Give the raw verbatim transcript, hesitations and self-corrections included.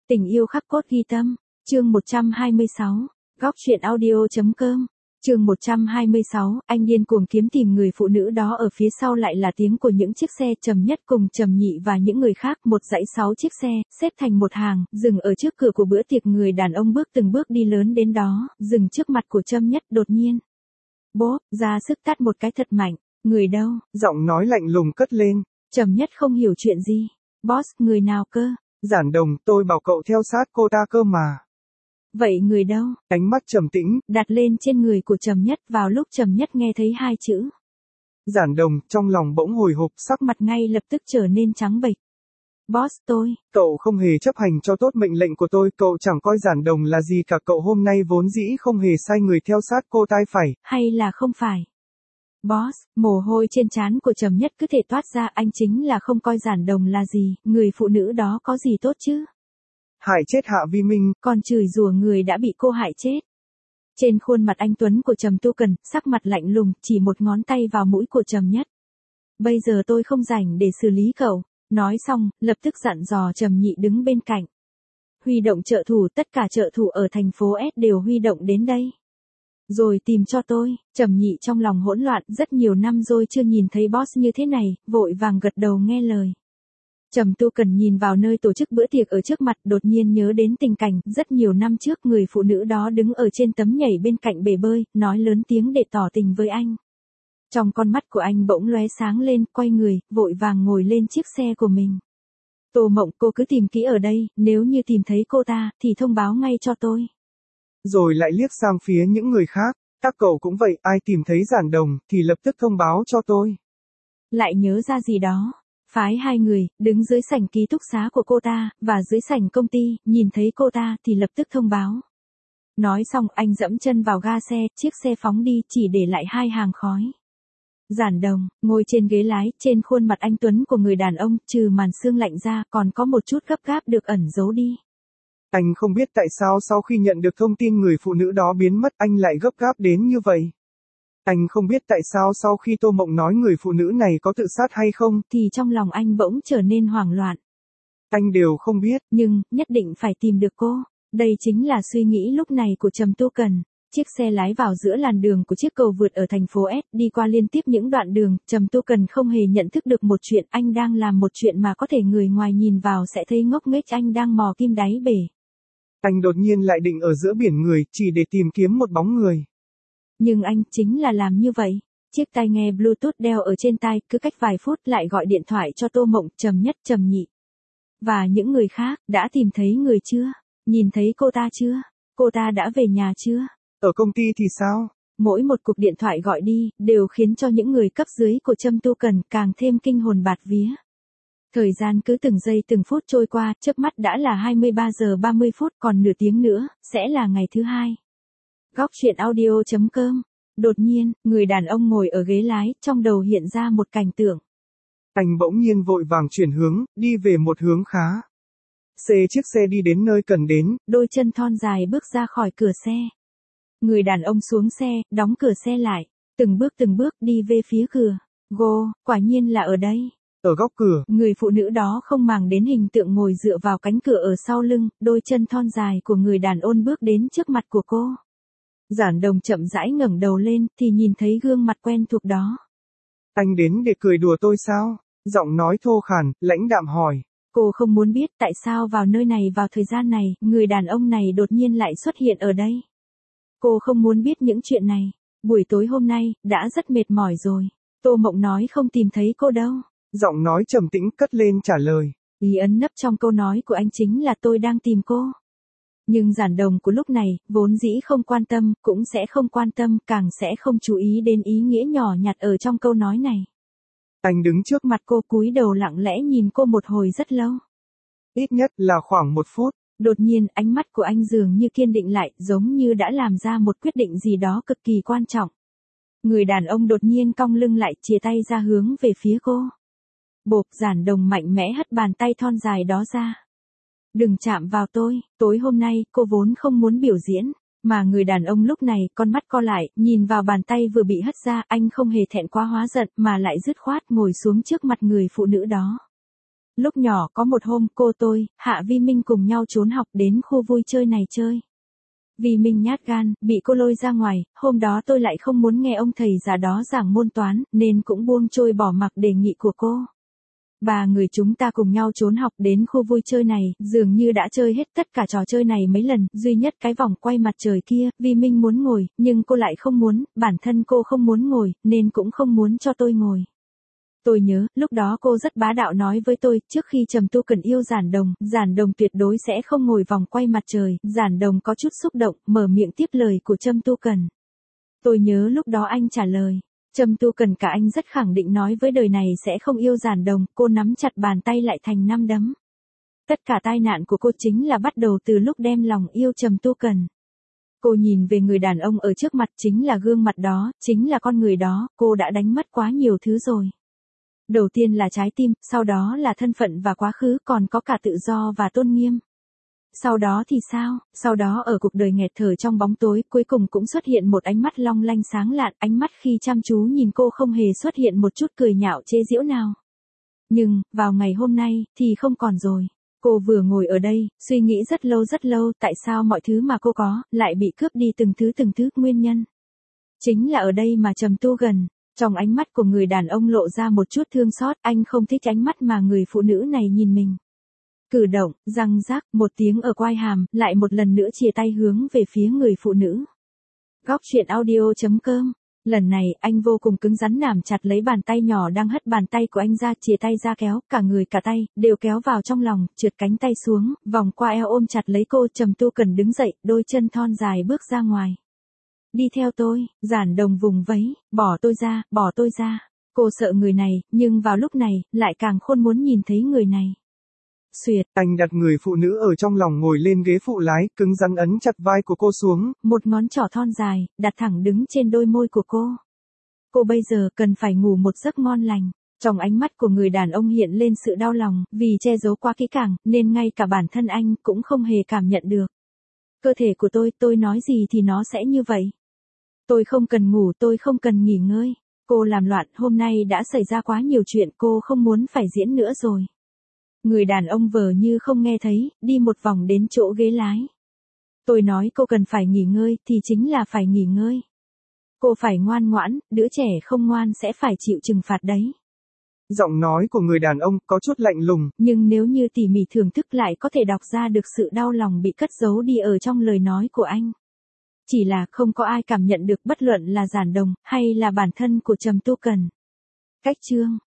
Tình yêu khắc cốt ghi tâm, chương một trăm hai mươi sáu, góc truyện audio.com, chương một trăm hai mươi sáu, anh điên cuồng kiếm tìm người phụ nữ đó ở phía sau lại là tiếng của những chiếc xe Trầm Nhất cùng Trầm Nhị và những người khác, một dãy sáu chiếc xe, xếp thành một hàng, dừng ở trước cửa của bữa tiệc. Người đàn ông bước từng bước đi lớn đến đó, dừng trước mặt của Trầm Nhất đột nhiên. Bốp, ra sức tát một cái thật mạnh, người đâu? Giọng nói lạnh lùng cất lên. Trầm Nhất không hiểu chuyện gì. Boss, người nào cơ? Giản Đồng, tôi bảo cậu theo sát cô ta cơ mà. Vậy người đâu? Ánh mắt trầm tĩnh đặt lên trên người của Trầm Nhất vào lúc Trầm Nhất nghe thấy hai chữ. Giản Đồng, trong lòng bỗng hồi hộp, sắc mặt ngay lập tức trở nên trắng bệch. Boss, tôi. Cậu không hề chấp hành cho tốt mệnh lệnh của tôi, cậu chẳng coi Giản Đồng là gì cả, cậu hôm nay vốn dĩ không hề sai người theo sát cô ta phải. Hay là không phải? Boss, mồ hôi trên trán của Trầm Nhất cứ thể toát ra, anh chính là không coi Giản Đồng là gì, người phụ nữ đó có gì tốt chứ? Hại chết Hạ Vi Minh, còn chửi rủa người đã bị cô hại chết. Trên khuôn mặt anh tuấn của Trầm Tu Cần, sắc mặt lạnh lùng, chỉ một ngón tay vào mũi của Trầm Nhất. Bây giờ tôi không rảnh để xử lý cậu. Nói xong, lập tức dặn dò Trầm Nhị đứng bên cạnh. Huy động trợ thủ, tất cả trợ thủ ở thành phố S đều huy động đến đây. Rồi tìm cho tôi. Trầm Nhị trong lòng hỗn loạn, rất nhiều năm rồi chưa nhìn thấy boss như thế này, vội vàng gật đầu nghe lời. Trầm Tu Cần nhìn vào nơi tổ chức bữa tiệc ở trước mặt, đột nhiên nhớ đến tình cảnh rất nhiều năm trước, người phụ nữ đó đứng ở trên tấm nhảy bên cạnh bể bơi, nói lớn tiếng để tỏ tình với anh. Trong con mắt của anh bỗng lóe sáng lên, quay người, vội vàng ngồi lên chiếc xe của mình. Tô Mộng, cô cứ tìm kỹ ở đây, nếu như tìm thấy cô ta, thì thông báo ngay cho tôi. Rồi lại liếc sang phía những người khác, các cậu cũng vậy, ai tìm thấy Giản Đồng, thì lập tức thông báo cho tôi. Lại nhớ ra gì đó. Phái hai người, đứng dưới sảnh ký túc xá của cô ta, và dưới sảnh công ty, nhìn thấy cô ta thì lập tức thông báo. Nói xong anh dẫm chân vào ga xe, chiếc xe phóng đi, chỉ để lại hai hàng khói. Giản Đồng, ngồi trên ghế lái, trên khuôn mặt anh tuấn của người đàn ông, trừ màn sương lạnh ra, còn có một chút gấp gáp được ẩn giấu đi. Anh không biết tại sao sau khi nhận được thông tin người phụ nữ đó biến mất, anh lại gấp gáp đến như vậy. Anh không biết tại sao sau khi Tô Mộng nói người phụ nữ này có tự sát hay không, thì trong lòng anh bỗng trở nên hoảng loạn. Anh đều không biết, nhưng, nhất định phải tìm được cô. Đây chính là suy nghĩ lúc này của Trầm Tu Cần. Chiếc xe lái vào giữa làn đường của chiếc cầu vượt ở thành phố S, đi qua liên tiếp những đoạn đường, Trầm Tu Cần không hề nhận thức được một chuyện, anh đang làm một chuyện mà có thể người ngoài nhìn vào sẽ thấy ngốc nghếch, anh đang mò kim đáy bể. Anh đột nhiên lại định ở giữa biển người, chỉ để tìm kiếm một bóng người. Nhưng anh chính là làm như vậy. Chiếc tai nghe Bluetooth đeo ở trên tai, cứ cách vài phút lại gọi điện thoại cho Tô Mộng, Trầm Nhất, Trầm Nhị. Và những người khác, đã tìm thấy người chưa? Nhìn thấy cô ta chưa? Cô ta đã về nhà chưa? Ở công ty thì sao? Mỗi một cuộc điện thoại gọi đi, đều khiến cho những người cấp dưới của Trầm Tu Cần càng thêm kinh hồn bạt vía. Thời gian cứ từng giây từng phút trôi qua, chớp mắt đã là hai mươi ba giờ ba mươi phút, còn nửa tiếng nữa, sẽ là ngày thứ hai. Góc truyện audio.com. Đột nhiên, người đàn ông ngồi ở ghế lái, trong đầu hiện ra một cảnh tượng. Anh bỗng nhiên vội vàng chuyển hướng, đi về một hướng khá. Xe chiếc xe đi đến nơi cần đến. Đôi chân thon dài bước ra khỏi cửa xe. Người đàn ông xuống xe, đóng cửa xe lại, từng bước từng bước đi về phía cửa. Gô, quả nhiên là ở đây. Ở góc cửa, người phụ nữ đó không màng đến hình tượng ngồi dựa vào cánh cửa ở sau lưng, đôi chân thon dài của người đàn ông bước đến trước mặt của cô. Giản Đồng chậm rãi ngẩng đầu lên, thì nhìn thấy gương mặt quen thuộc đó. Anh đến để cười đùa tôi sao? Giọng nói thô khàn, lãnh đạm hỏi. Cô không muốn biết tại sao vào nơi này vào thời gian này, người đàn ông này đột nhiên lại xuất hiện ở đây. Cô không muốn biết những chuyện này. Buổi tối hôm nay, đã rất mệt mỏi rồi. Tô Mộng nói không tìm thấy cô đâu. Giọng nói trầm tĩnh cất lên trả lời. Ý ẩn nấp trong câu nói của anh chính là tôi đang tìm cô. Nhưng Giản Đồng của lúc này, vốn dĩ không quan tâm, cũng sẽ không quan tâm, càng sẽ không chú ý đến ý nghĩa nhỏ nhặt ở trong câu nói này. Anh đứng trước mặt cô, cúi đầu lặng lẽ nhìn cô một hồi rất lâu. Ít nhất là khoảng một phút. Đột nhiên, ánh mắt của anh dường như kiên định lại, giống như đã làm ra một quyết định gì đó cực kỳ quan trọng. Người đàn ông đột nhiên cong lưng lại, chìa tay ra hướng về phía cô. Bộp, Giản Đồng mạnh mẽ hất bàn tay thon dài đó ra. Đừng chạm vào tôi, tối hôm nay, cô vốn không muốn biểu diễn, mà người đàn ông lúc này, con mắt co lại, nhìn vào bàn tay vừa bị hất ra, anh không hề thẹn quá hóa giận, mà lại dứt khoát ngồi xuống trước mặt người phụ nữ đó. Lúc nhỏ có một hôm cô tôi, Hạ Vi Minh cùng nhau trốn học đến khu vui chơi này chơi. Vi Minh nhát gan, bị cô lôi ra ngoài, hôm đó tôi lại không muốn nghe ông thầy già đó giảng môn toán, nên cũng buông trôi bỏ mặc đề nghị của cô. Ba người chúng ta cùng nhau trốn học đến khu vui chơi này, dường như đã chơi hết tất cả trò chơi này mấy lần, duy nhất cái vòng quay mặt trời kia, Vi Minh muốn ngồi, nhưng cô lại không muốn, bản thân cô không muốn ngồi, nên cũng không muốn cho tôi ngồi. Tôi nhớ, lúc đó cô rất bá đạo nói với tôi, trước khi Trầm Tu Cần yêu Giản Đồng, Giản Đồng tuyệt đối sẽ không ngồi vòng quay mặt trời, Giản Đồng có chút xúc động, mở miệng tiếp lời của Trầm Tu Cần. Tôi nhớ lúc đó anh trả lời. Trầm Tu Cần cả anh rất khẳng định nói với đời này sẽ không yêu Giản Đồng, cô nắm chặt bàn tay lại thành năm đấm. Tất cả tai nạn của cô chính là bắt đầu từ lúc đem lòng yêu Trầm Tu Cần. Cô nhìn về người đàn ông ở trước mặt, chính là gương mặt đó, chính là con người đó, cô đã đánh mất quá nhiều thứ rồi. Đầu tiên là trái tim, sau đó là thân phận và quá khứ, còn có cả tự do và tôn nghiêm. Sau đó thì sao? Sau đó ở cuộc đời nghẹt thở trong bóng tối, cuối cùng cũng xuất hiện một ánh mắt long lanh sáng lạn, ánh mắt khi chăm chú nhìn cô không hề xuất hiện một chút cười nhạo chế giễu nào. Nhưng, vào ngày hôm nay, thì không còn rồi. Cô vừa ngồi ở đây, suy nghĩ rất lâu rất lâu, tại sao mọi thứ mà cô có, lại bị cướp đi từng thứ từng thứ, nguyên nhân. Chính là ở đây mà Trầm Tu Cần. Trong ánh mắt của người đàn ông lộ ra một chút thương xót, anh không thích ánh mắt mà người phụ nữ này nhìn mình. Cử động, răng rác, một tiếng ở quai hàm, lại một lần nữa chìa tay hướng về phía người phụ nữ. Góc truyện audio chấm com. Lần này, anh vô cùng cứng rắn nắm chặt lấy bàn tay nhỏ đang hất bàn tay của anh ra, chìa tay ra kéo, cả người cả tay, đều kéo vào trong lòng, trượt cánh tay xuống, vòng qua eo ôm chặt lấy cô. Trầm Tu Cần đứng dậy, đôi chân thon dài bước ra ngoài. Đi theo tôi, Giản Đồng vùng vẫy, bỏ tôi ra, bỏ tôi ra. Cô sợ người này, nhưng vào lúc này, lại càng khôn muốn nhìn thấy người này. Xuyệt. Anh đặt người phụ nữ ở trong lòng ngồi lên ghế phụ lái, cứng rắn ấn chặt vai của cô xuống. Một ngón trỏ thon dài, đặt thẳng đứng trên đôi môi của cô. Cô bây giờ cần phải ngủ một giấc ngon lành. Trong ánh mắt của người đàn ông hiện lên sự đau lòng, vì che giấu quá kỹ càng, nên ngay cả bản thân anh cũng không hề cảm nhận được. Cơ thể của tôi, tôi nói gì thì nó sẽ như vậy. Tôi không cần ngủ, tôi không cần nghỉ ngơi. Cô làm loạn, hôm nay đã xảy ra quá nhiều chuyện, cô không muốn phải diễn nữa rồi. Người đàn ông vờ như không nghe thấy, đi một vòng đến chỗ ghế lái. Tôi nói cô cần phải nghỉ ngơi, thì chính là phải nghỉ ngơi. Cô phải ngoan ngoãn, đứa trẻ không ngoan sẽ phải chịu trừng phạt đấy. Giọng nói của người đàn ông có chút lạnh lùng. Nhưng nếu như tỉ mỉ thưởng thức lại có thể đọc ra được sự đau lòng bị cất giấu đi ở trong lời nói của anh. Chỉ là không có ai cảm nhận được, bất luận là Giản Đồng, hay là bản thân của Trầm Tu Cần. Cách chương